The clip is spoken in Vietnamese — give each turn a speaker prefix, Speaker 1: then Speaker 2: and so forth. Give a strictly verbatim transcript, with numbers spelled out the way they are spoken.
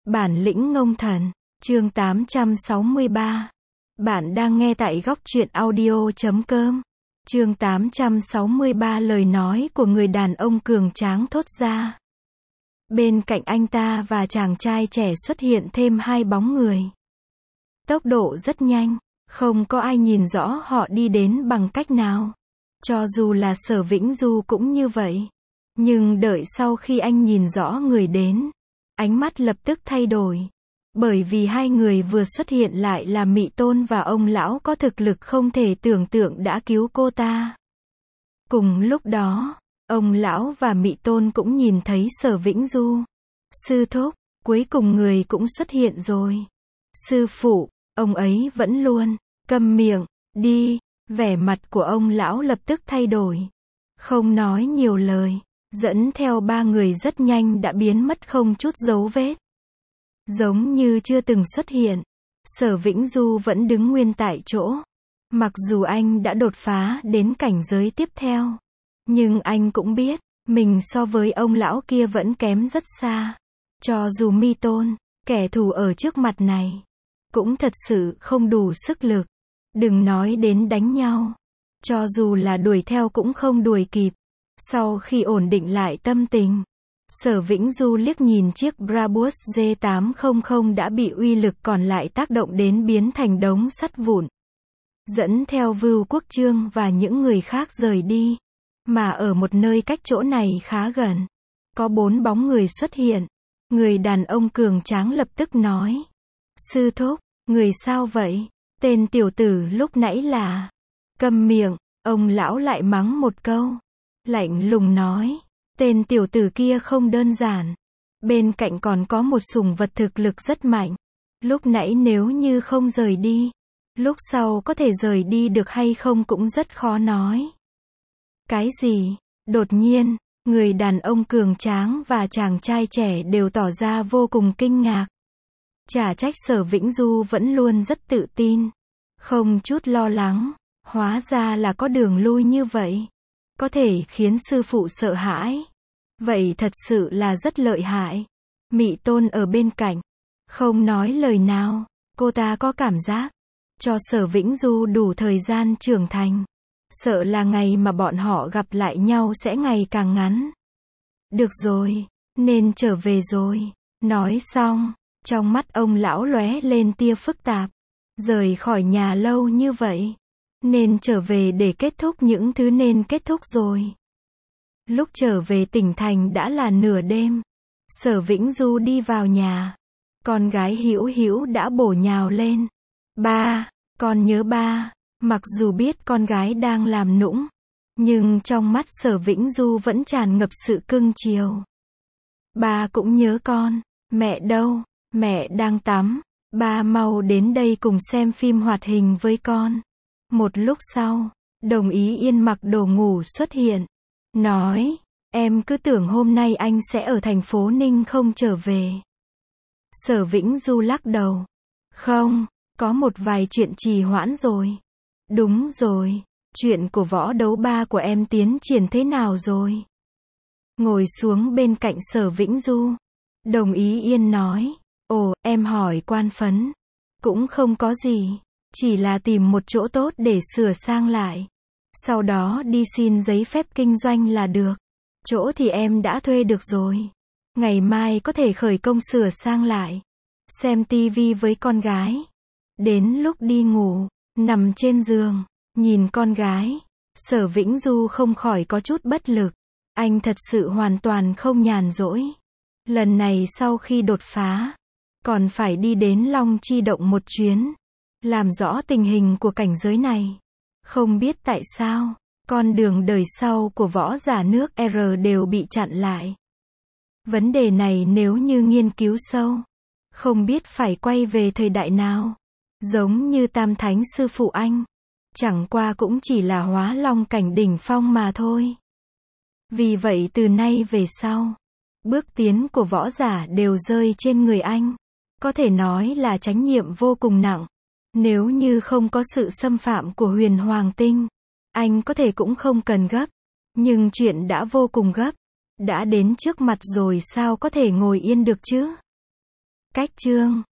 Speaker 1: Bản lĩnh ngông thần, chương tám trăm sáu mươi ba. Bạn đang nghe tại góc truyện audio chấm com. Chương tám trăm sáu mươi ba lời nói của người đàn ông cường tráng thốt ra. Bên cạnh anh ta và chàng trai trẻ xuất hiện thêm hai bóng người. Tốc độ rất nhanh, không có ai nhìn rõ họ đi đến bằng cách nào. Cho dù là Sở Vĩnh Du cũng như vậy. Nhưng đợi sau khi anh nhìn rõ người đến, ánh mắt lập tức thay đổi. Bởi vì hai người vừa xuất hiện lại là Mị Tôn và ông lão có thực lực không thể tưởng tượng đã cứu cô ta. Cùng lúc đó, ông lão và Mị Tôn cũng nhìn thấy Sở Vĩnh Du. Sư thúc, cuối cùng người cũng xuất hiện rồi. Sư phụ, ông ấy vẫn luôn, câm miệng, đi. Vẻ mặt của ông lão lập tức thay đổi. Không nói nhiều lời, dẫn theo ba người rất nhanh đã biến mất không chút dấu vết. Giống như chưa từng xuất hiện, Sở Vĩnh Du vẫn đứng nguyên tại chỗ. Mặc dù anh đã đột phá đến cảnh giới tiếp theo, nhưng anh cũng biết, mình so với ông lão kia vẫn kém rất xa. Cho dù Mị Tôn, kẻ thù ở trước mặt này, cũng thật sự không đủ sức lực. Đừng nói đến đánh nhau. Cho dù là đuổi theo cũng không đuổi kịp. Sau khi ổn định lại tâm tình, Sở Vĩnh Du liếc nhìn chiếc Brabus G tám trăm đã bị uy lực còn lại tác động đến biến thành đống sắt vụn. Dẫn theo Vưu Quốc Trương và những người khác rời đi. Mà ở một nơi cách chỗ này khá gần, có bốn bóng người xuất hiện. Người đàn ông cường tráng lập tức nói. Sư thúc, người sao vậy? Tên tiểu tử lúc nãy là... Câm miệng, ông lão lại mắng một câu. Lạnh lùng nói. Tên tiểu tử kia không đơn giản. Bên cạnh còn có một sủng vật thực lực rất mạnh. Lúc nãy nếu như không rời đi, lúc sau có thể rời đi được hay không cũng rất khó nói. Cái gì? Đột nhiên, người đàn ông cường tráng và chàng trai trẻ đều tỏ ra vô cùng kinh ngạc. Chả trách Sở Vĩnh Du vẫn luôn rất tự tin, không chút lo lắng. Hóa ra là có đường lui như vậy, có thể khiến sư phụ sợ hãi. Vậy thật sự là rất lợi hại. Mị Tôn ở bên cạnh, không nói lời nào. Cô ta có cảm giác, cho Sở Vĩnh Du đủ thời gian trưởng thành, sợ là ngày mà bọn họ gặp lại nhau sẽ ngày càng ngắn. Được rồi, nên trở về rồi. Nói xong, trong mắt ông lão lóe lên tia phức tạp. Rời khỏi nhà lâu như vậy, nên trở về để kết thúc những thứ nên kết thúc rồi. Lúc trở về tỉnh thành đã là nửa đêm. Sở Vĩnh Du đi vào nhà. Con gái Hữu Hữu đã bổ nhào lên. Ba, con nhớ ba. Mặc dù biết con gái đang làm nũng, nhưng trong mắt Sở Vĩnh Du vẫn tràn ngập sự cưng chiều. Ba cũng nhớ con. Mẹ đâu? Mẹ đang tắm. Ba mau đến đây cùng xem phim hoạt hình với con. Một lúc sau, Đồng Ý Yên mặc đồ ngủ xuất hiện. Nói, em cứ tưởng hôm nay anh sẽ ở thành phố Ninh không trở về. Sở Vĩnh Du lắc đầu. Không, có một vài chuyện trì hoãn rồi. Đúng rồi, chuyện của võ đấu ba của em tiến triển thế nào rồi? Ngồi xuống bên cạnh Sở Vĩnh Du, Đồng Ý Yên nói. Ồ, em hỏi quan phấn. Cũng không có gì. Chỉ là tìm một chỗ tốt để sửa sang lại. Sau đó đi xin giấy phép kinh doanh là được. Chỗ thì em đã thuê được rồi. Ngày mai có thể khởi công sửa sang lại. Xem tivi với con gái. Đến lúc đi ngủ, nằm trên giường, nhìn con gái. Sở Vĩnh Du không khỏi có chút bất lực. Anh thật sự hoàn toàn không nhàn rỗi. Lần này sau khi đột phá, còn phải đi đến Long Chi Động một chuyến, làm rõ tình hình của cảnh giới này. Không biết tại sao, con đường đời sau của võ giả nước R đều bị chặn lại. Vấn đề này nếu như nghiên cứu sâu, không biết phải quay về thời đại nào. Giống như Tam Thánh sư phụ anh, chẳng qua cũng chỉ là hóa long cảnh đỉnh phong mà thôi. Vì vậy từ nay về sau, bước tiến của võ giả đều rơi trên người anh. Có thể nói là trách nhiệm vô cùng nặng. Nếu như không có sự xâm phạm của Huyền Hoàng Tinh, anh có thể cũng không cần gấp. Nhưng chuyện đã vô cùng gấp. Đã đến trước mặt rồi sao có thể ngồi yên được chứ? Cách chương